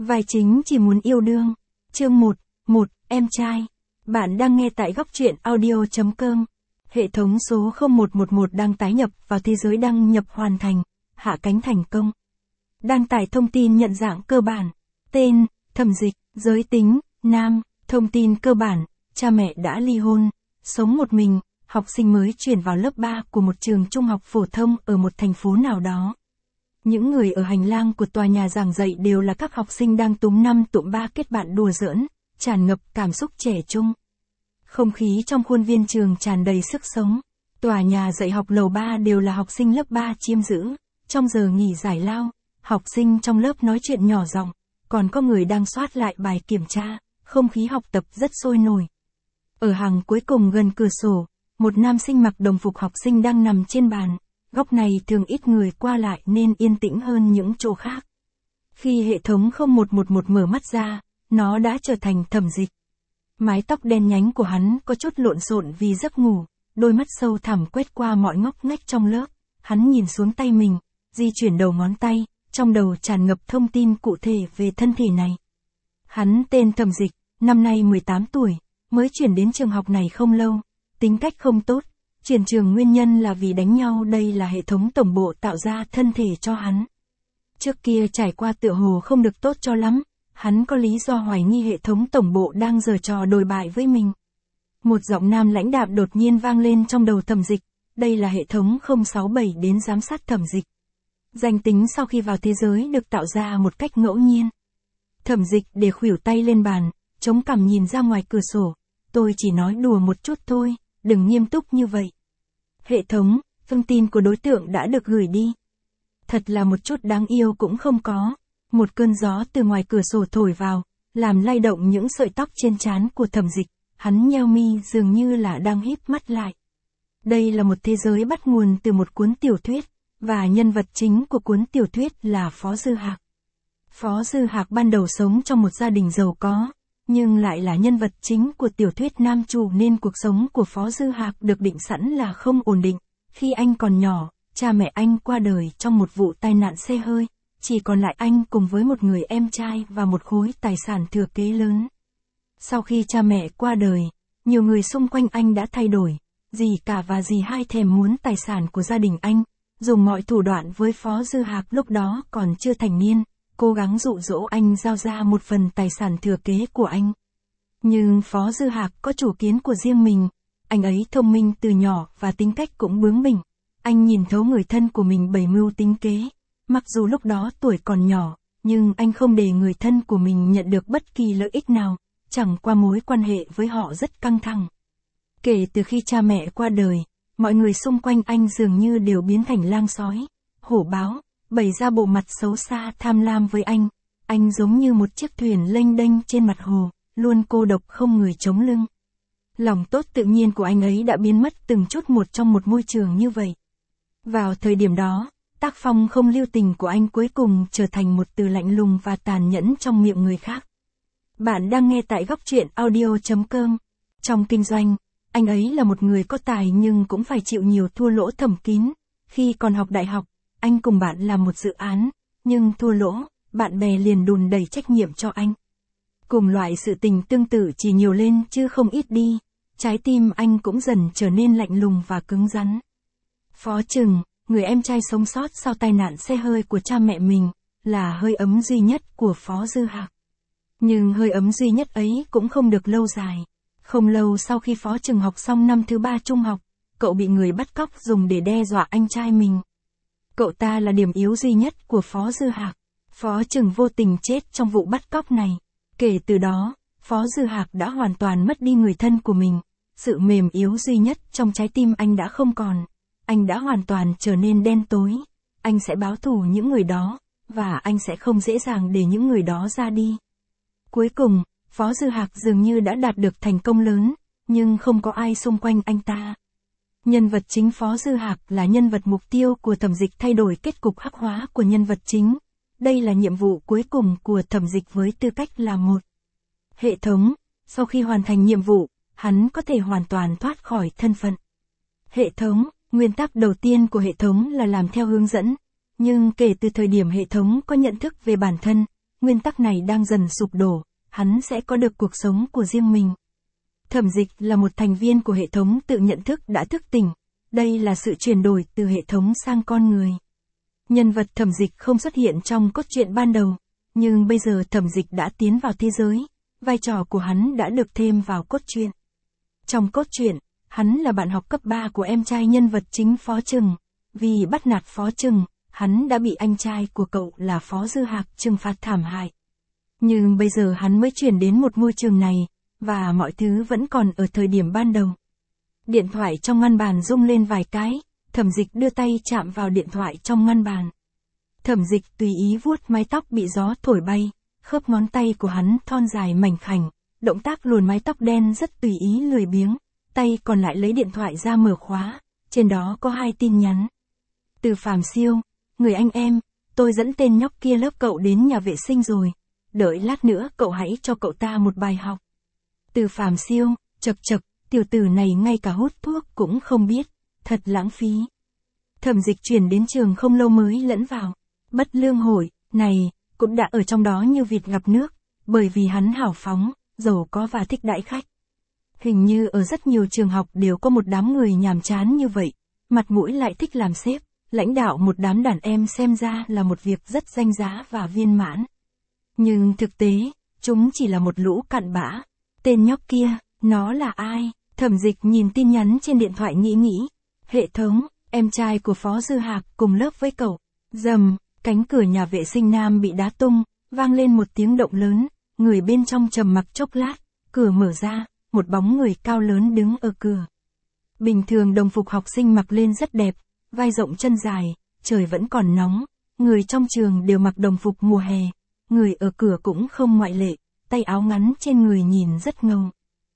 Vai chính chỉ muốn yêu đương. Chương 1, em trai. Bạn đang nghe tại góc truyện audio.com. Hệ thống số 0111 đang tái nhập vào thế giới đăng nhập hoàn thành, hạ cánh thành công. Đăng tải thông tin nhận dạng cơ bản. Tên, Thẩm Dịch, giới tính, nam, thông tin cơ bản, cha mẹ đã ly hôn, sống một mình, học sinh mới chuyển vào lớp 3 của một trường trung học phổ thông ở một thành phố nào đó. Những người ở hành lang của tòa nhà giảng dạy đều là các học sinh đang túm năm tụm ba kết bạn đùa giỡn, tràn ngập cảm xúc trẻ trung. Không khí trong khuôn viên trường tràn đầy sức sống. Tòa nhà dạy học lầu 3 đều là học sinh lớp 3 chiếm giữ. Trong giờ nghỉ giải lao, học sinh trong lớp nói chuyện nhỏ giọng, còn có người đang soát lại bài kiểm tra, không khí học tập rất sôi nổi. Ở hàng cuối cùng gần cửa sổ, một nam sinh mặc đồng phục học sinh đang nằm trên bàn. Góc này thường ít người qua lại nên yên tĩnh hơn những chỗ khác. Khi hệ thống 0111 mở mắt ra, nó đã trở thành Thẩm Dịch. Mái tóc đen nhánh của hắn có chút lộn xộn vì giấc ngủ, đôi mắt sâu thẳm quét qua mọi ngóc ngách trong lớp. Hắn nhìn xuống tay mình, di chuyển đầu ngón tay, trong đầu tràn ngập thông tin cụ thể về thân thể này. Hắn tên Thẩm Dịch, năm nay 18 tuổi, mới chuyển đến trường học này không lâu, tính cách không tốt. Chuyển trường nguyên nhân là vì đánh nhau, đây là hệ thống tổng bộ tạo ra thân thể cho hắn. Trước kia trải qua tựa hồ không được tốt cho lắm, hắn có lý do hoài nghi hệ thống tổng bộ đang giở trò đồi bại với mình. Một giọng nam lãnh đạm đột nhiên vang lên trong đầu Thẩm Dịch, đây là hệ thống 067 đến giám sát Thẩm Dịch. Danh tính sau khi vào thế giới được tạo ra một cách ngẫu nhiên. Thẩm Dịch để khuỷu tay lên bàn, chống cằm nhìn ra ngoài cửa sổ, tôi chỉ nói đùa một chút thôi. Đừng nghiêm túc như vậy. Hệ thống, thông tin của đối tượng đã được gửi đi. Thật là một chút đáng yêu cũng không có. Một cơn gió từ ngoài cửa sổ thổi vào, làm lay động những sợi tóc trên trán của Thẩm Dịch. Hắn nheo mi dường như là đang híp mắt lại. Đây là một thế giới bắt nguồn từ một cuốn tiểu thuyết, và nhân vật chính của cuốn tiểu thuyết là Phó Dư Hạc. Phó Dư Hạc ban đầu sống trong một gia đình giàu có, nhưng lại là nhân vật chính của tiểu thuyết nam chủ nên cuộc sống của Phó Dư Hạc được định sẵn là không ổn định. Khi anh còn nhỏ, cha mẹ anh qua đời trong một vụ tai nạn xe hơi, chỉ còn lại anh cùng với một người em trai và một khối tài sản thừa kế lớn. Sau khi cha mẹ qua đời, nhiều người xung quanh anh đã thay đổi, dì cả và dì hai thèm muốn tài sản của gia đình anh, dùng mọi thủ đoạn với Phó Dư Hạc lúc đó còn chưa thành niên. Cố gắng dụ dỗ anh giao ra một phần tài sản thừa kế của anh. Nhưng Phó Dư Hạc có chủ kiến của riêng mình, anh ấy thông minh từ nhỏ và tính cách cũng bướng bỉnh. Anh nhìn thấu người thân của mình bày mưu tính kế. Mặc dù lúc đó tuổi còn nhỏ, nhưng anh không để người thân của mình nhận được bất kỳ lợi ích nào, chẳng qua mối quan hệ với họ rất căng thẳng. Kể từ khi cha mẹ qua đời, mọi người xung quanh anh dường như đều biến thành lang sói, hổ báo. Bày ra bộ mặt xấu xa tham lam với anh giống như một chiếc thuyền lênh đênh trên mặt hồ, luôn cô độc không người chống lưng. Lòng tốt tự nhiên của anh ấy đã biến mất từng chút một trong một môi trường như vậy. Vào thời điểm đó, tác phong không lưu tình của anh cuối cùng trở thành một từ lạnh lùng và tàn nhẫn trong miệng người khác. Bạn đang nghe tại góc truyện audio.com. Trong kinh doanh, anh ấy là một người có tài nhưng cũng phải chịu nhiều thua lỗ thầm kín. Khi còn học đại học, anh cùng bạn làm một dự án, nhưng thua lỗ, bạn bè liền đùn đẩy trách nhiệm cho anh. Cùng loại sự tình tương tự chỉ nhiều lên chứ không ít đi, trái tim anh cũng dần trở nên lạnh lùng và cứng rắn. Phó Trừng, người em trai sống sót sau tai nạn xe hơi của cha mẹ mình, là hơi ấm duy nhất của Phó Dư Hạc. Nhưng hơi ấm duy nhất ấy cũng không được lâu dài. Không lâu sau khi Phó Trừng học xong năm thứ 3 trung học, cậu bị người bắt cóc dùng để đe dọa anh trai mình. Cậu ta là điểm yếu duy nhất của Phó Dư Hạc. Phó Trừng vô tình chết trong vụ bắt cóc này. Kể từ đó, Phó Dư Hạc đã hoàn toàn mất đi người thân của mình. Sự mềm yếu duy nhất trong trái tim anh đã không còn. Anh đã hoàn toàn trở nên đen tối. Anh sẽ báo thù những người đó, và anh sẽ không dễ dàng để những người đó ra đi. Cuối cùng, Phó Dư Hạc dường như đã đạt được thành công lớn, nhưng không có ai xung quanh anh ta. Nhân vật chính Phó Dư Hạc là nhân vật mục tiêu của Thẩm Dịch thay đổi kết cục hắc hóa của nhân vật chính. Đây là nhiệm vụ cuối cùng của Thẩm Dịch với tư cách là một hệ thống. Sau khi hoàn thành nhiệm vụ, hắn có thể hoàn toàn thoát khỏi thân phận hệ thống. Nguyên tắc đầu tiên của hệ thống là làm theo hướng dẫn. Nhưng kể từ thời điểm hệ thống có nhận thức về bản thân, nguyên tắc này đang dần sụp đổ, hắn sẽ có được cuộc sống của riêng mình. Thẩm Dịch là một thành viên của hệ thống tự nhận thức đã thức tỉnh, đây là sự chuyển đổi từ hệ thống sang con người. Nhân vật Thẩm Dịch không xuất hiện trong cốt truyện ban đầu, nhưng bây giờ Thẩm Dịch đã tiến vào thế giới, vai trò của hắn đã được thêm vào cốt truyện. Trong cốt truyện, hắn là bạn học cấp 3 của em trai nhân vật chính Phó Trừng. Vì bắt nạt Phó Trừng, hắn đã bị anh trai của cậu là Phó Dư Hạc trừng phạt thảm hại. Nhưng bây giờ hắn mới chuyển đến một môi trường này, và mọi thứ vẫn còn ở thời điểm ban đầu. Điện thoại trong ngăn bàn rung lên vài cái, Thẩm Dịch đưa tay chạm vào điện thoại trong ngăn bàn. Thẩm Dịch tùy ý vuốt mái tóc bị gió thổi bay, khớp ngón tay của hắn thon dài mảnh khảnh, động tác luồn mái tóc đen rất tùy ý lười biếng, tay còn lại lấy điện thoại ra mở khóa, trên đó có 2 tin nhắn. Từ Phàm Siêu, người anh em, tôi dẫn tên nhóc kia lớp cậu đến nhà vệ sinh rồi, đợi lát nữa cậu hãy cho cậu ta một bài học. Từ Phàm Siêu, chậc chậc, tiểu tử này ngay cả hút thuốc cũng không biết, thật lãng phí. Thẩm Dịch chuyển đến trường không lâu mới lẫn vào, bất lương hội, này, cũng đã ở trong đó như vịt gặp nước, bởi vì hắn hào phóng, giàu có và thích đãi khách. Hình như ở rất nhiều trường học đều có một đám người nhàm chán như vậy, mặt mũi lại thích làm sếp, lãnh đạo một đám đàn em xem ra là một việc rất danh giá và viên mãn. Nhưng thực tế, chúng chỉ là một lũ cặn bã. Tên nhóc kia, nó là ai? Thẩm Dịch nhìn tin nhắn trên điện thoại nghĩ. Hệ thống, em trai của Phó Dư Hạc cùng lớp với cậu. Rầm, cánh cửa nhà vệ sinh nam bị đá tung, vang lên một tiếng động lớn, người bên trong trầm mặc chốc lát, cửa mở ra, một bóng người cao lớn đứng ở cửa. Bình thường đồng phục học sinh mặc lên rất đẹp, vai rộng chân dài, trời vẫn còn nóng, người trong trường đều mặc đồng phục mùa hè, người ở cửa cũng không ngoại lệ, tay áo ngắn trên người nhìn rất ngầu.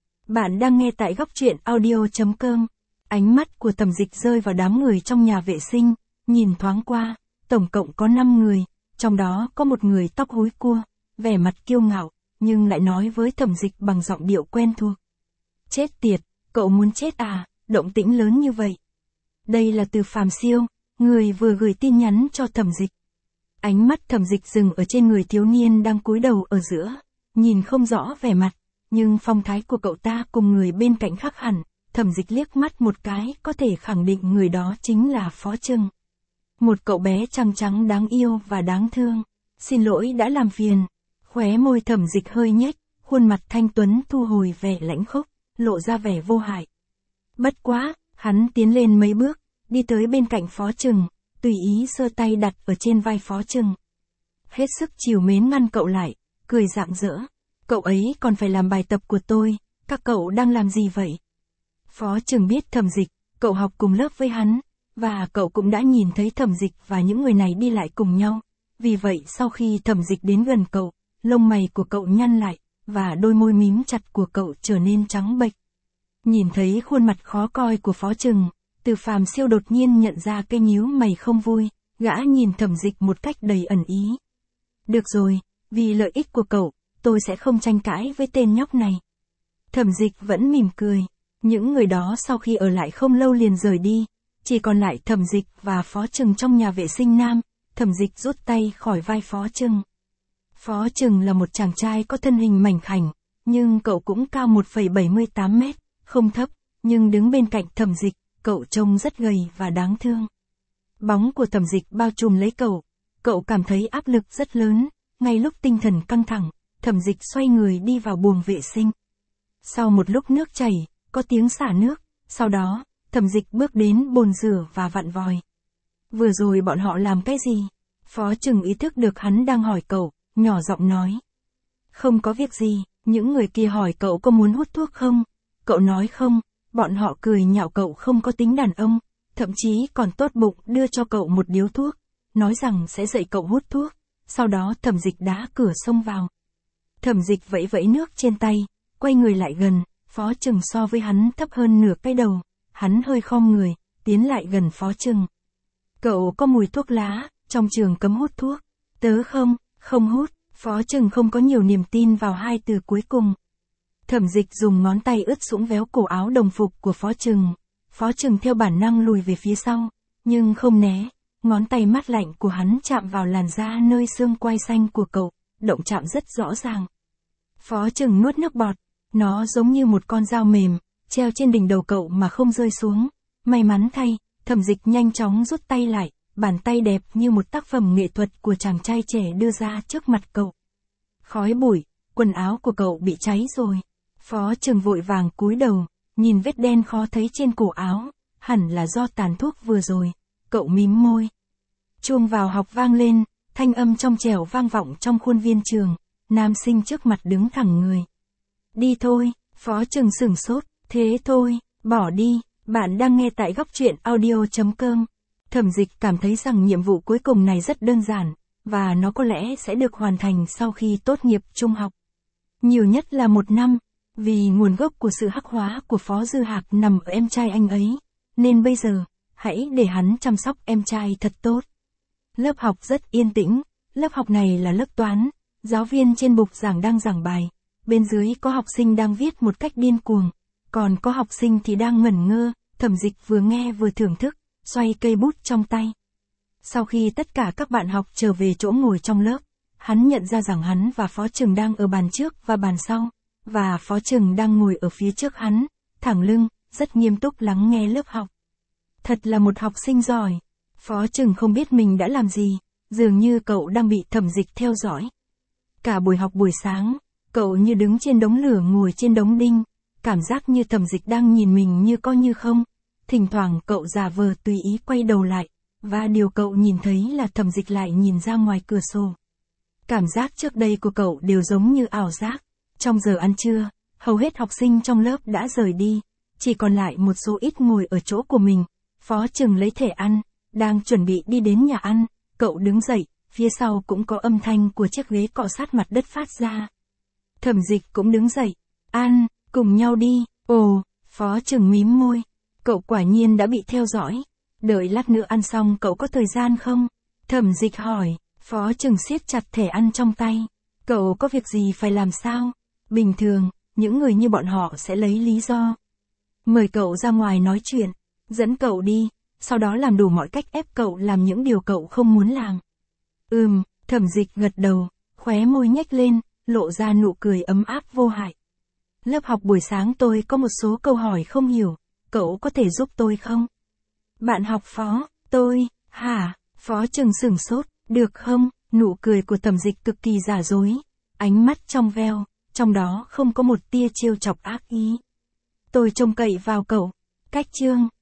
Bạn đang nghe tại góc truyện audio.com. Ánh mắt của Thẩm Dịch rơi vào đám người trong nhà vệ sinh, nhìn thoáng qua, tổng cộng có 5 người, trong đó có một người tóc húi cua, vẻ mặt kiêu ngạo, nhưng lại nói với Thẩm Dịch bằng giọng điệu quen thuộc. Chết tiệt, cậu muốn chết à, động tĩnh lớn như vậy. Đây là Từ Phàm Siêu, người vừa gửi tin nhắn cho Thẩm Dịch. Ánh mắt Thẩm Dịch dừng ở trên người thiếu niên đang cúi đầu ở giữa, nhìn không rõ vẻ mặt, nhưng phong thái của cậu ta cùng người bên cạnh khác hẳn, Thẩm Dịch liếc mắt một cái có thể khẳng định người đó chính là Phó Trừng. Một cậu bé trắng trắng đáng yêu và đáng thương. Xin lỗi đã làm phiền. Khóe môi Thẩm Dịch hơi nhếch, khuôn mặt thanh tuấn thu hồi vẻ lãnh khốc, lộ ra vẻ vô hại. Bất quá, hắn tiến lên mấy bước, đi tới bên cạnh Phó Trừng, tùy ý giơ tay đặt ở trên vai Phó Trừng. Hết sức trìu mến ngăn cậu lại, cười rạng rỡ. Cậu ấy còn phải làm bài tập của tôi, các cậu đang làm gì vậy? Phó Trừng biết Thẩm Dịch, cậu học cùng lớp với hắn, và cậu cũng đã nhìn thấy Thẩm Dịch và những người này đi lại cùng nhau. Vì vậy sau khi Thẩm Dịch đến gần cậu, lông mày của cậu nhăn lại, và đôi môi mím chặt của cậu trở nên trắng bệch. Nhìn thấy khuôn mặt khó coi của Phó Trừng, Từ Phàm Siêu đột nhiên nhận ra cái nhíu mày không vui, gã nhìn Thẩm Dịch một cách đầy ẩn ý. Được rồi, vì lợi ích của cậu, tôi sẽ không tranh cãi với tên nhóc này. Thẩm Dịch vẫn mỉm cười. Những người đó sau khi ở lại không lâu liền rời đi, chỉ còn lại Thẩm Dịch và Phó Trừng trong nhà vệ sinh nam. Thẩm Dịch rút tay khỏi vai Phó Trừng. Phó Trừng là một chàng trai có thân hình mảnh khảnh, nhưng cậu cũng cao 1,78 mét, không thấp, nhưng đứng bên cạnh Thẩm Dịch, cậu trông rất gầy và đáng thương. Bóng của Thẩm Dịch bao trùm lấy cậu cảm thấy áp lực rất lớn, ngay lúc tinh thần căng thẳng, Thẩm Dịch xoay người đi vào buồng vệ sinh. Sau một lúc nước chảy, có tiếng xả nước, sau đó, Thẩm Dịch bước đến bồn rửa và vặn vòi. Vừa rồi bọn họ làm cái gì? Phó Trừng ý thức được hắn đang hỏi cậu, nhỏ giọng nói. Không có việc gì, những người kia hỏi cậu có muốn hút thuốc không? Cậu nói không, bọn họ cười nhạo cậu không có tính đàn ông, thậm chí còn tốt bụng đưa cho cậu một điếu thuốc, nói rằng sẽ dạy cậu hút thuốc, sau đó Thẩm Dịch đá cửa xông vào. Thẩm Dịch vẫy vẫy nước trên tay, quay người lại gần, Phó Trừng so với hắn thấp hơn nửa cái đầu, hắn hơi khom người, tiến lại gần Phó Trừng. Cậu có mùi thuốc lá, trong trường cấm hút thuốc. Tớ không hút, Phó Trừng không có nhiều niềm tin vào hai từ cuối cùng. Thẩm Dịch dùng ngón tay ướt sũng véo cổ áo đồng phục của Phó Trừng. Phó Trừng theo bản năng lùi về phía sau, nhưng không né, ngón tay mát lạnh của hắn chạm vào làn da nơi xương quai xanh của cậu, động chạm rất rõ ràng. Phó Trừng nuốt nước bọt, nó giống như một con dao mềm, treo trên đỉnh đầu cậu mà không rơi xuống. May mắn thay, Thẩm Dịch nhanh chóng rút tay lại, bàn tay đẹp như một tác phẩm nghệ thuật của chàng trai trẻ đưa ra trước mặt cậu. Khói bụi, quần áo của cậu bị cháy rồi. Phó Trừng vội vàng cúi đầu, nhìn vết đen khó thấy trên cổ áo, hẳn là do tàn thuốc vừa rồi. Cậu mím môi. Chuông vào học vang lên, thanh âm trong trẻo vang vọng trong khuôn viên trường. Nam sinh trước mặt đứng thẳng người. Đi thôi, Phó Trừng sửng sốt, thế thôi, bỏ đi. Bạn đang nghe tại góc truyện audio.com. Thẩm Dịch cảm thấy rằng nhiệm vụ cuối cùng này rất đơn giản, và nó có lẽ sẽ được hoàn thành sau khi tốt nghiệp trung học. Nhiều nhất là 1 năm, vì nguồn gốc của sự hắc hóa của Phó Dư Hạc nằm ở em trai anh ấy, nên bây giờ, hãy để hắn chăm sóc em trai thật tốt. Lớp học rất yên tĩnh, lớp học này là lớp toán, giáo viên trên bục giảng đang giảng bài, bên dưới có học sinh đang viết một cách điên cuồng, còn có học sinh thì đang ngẩn ngơ. Thẩm Dịch vừa nghe vừa thưởng thức, xoay cây bút trong tay. Sau khi tất cả các bạn học trở về chỗ ngồi trong lớp, hắn nhận ra rằng hắn và Phó Trừng đang ở bàn trước và bàn sau, và Phó Trừng đang ngồi ở phía trước hắn, thẳng lưng, rất nghiêm túc lắng nghe lớp học. Thật là một học sinh giỏi. Phó Trừng không biết mình đã làm gì, dường như cậu đang bị Thẩm Dịch theo dõi. Cả buổi học buổi sáng, cậu như đứng trên đống lửa ngồi trên đống đinh, cảm giác như Thẩm Dịch đang nhìn mình như có như không. Thỉnh thoảng cậu giả vờ tùy ý quay đầu lại, và điều cậu nhìn thấy là Thẩm Dịch lại nhìn ra ngoài cửa sổ. Cảm giác trước đây của cậu đều giống như ảo giác. Trong giờ ăn trưa, hầu hết học sinh trong lớp đã rời đi, chỉ còn lại một số ít ngồi ở chỗ của mình. Phó Trừng lấy thẻ ăn, đang chuẩn bị đi đến nhà ăn, cậu đứng dậy, phía sau cũng có âm thanh của chiếc ghế cọ sát mặt đất phát ra. Thẩm Dịch cũng đứng dậy, ăn, cùng nhau đi. Ồ, Phó Trừng mím môi, cậu quả nhiên đã bị theo dõi. Đợi lát nữa ăn xong cậu có thời gian không? Thẩm Dịch hỏi. Phó Trừng siết chặt thẻ ăn trong tay. Cậu có việc gì phải làm sao? Bình thường, những người như bọn họ sẽ lấy lý do. Mời cậu ra ngoài nói chuyện, dẫn cậu đi, sau đó làm đủ mọi cách ép cậu làm những điều cậu không muốn làm. Thẩm Dịch gật đầu, khóe môi nhếch lên, lộ ra nụ cười ấm áp vô hại. Lớp học buổi sáng tôi có một số câu hỏi không hiểu, cậu có thể giúp tôi không? Bạn học Phó, tôi, hả? Phó Trừng sửng sốt, được không? Nụ cười của Thẩm Dịch cực kỳ giả dối, ánh mắt trong veo, trong đó không có một tia trêu chọc ác ý. Tôi trông cậy vào cậu. Cách chương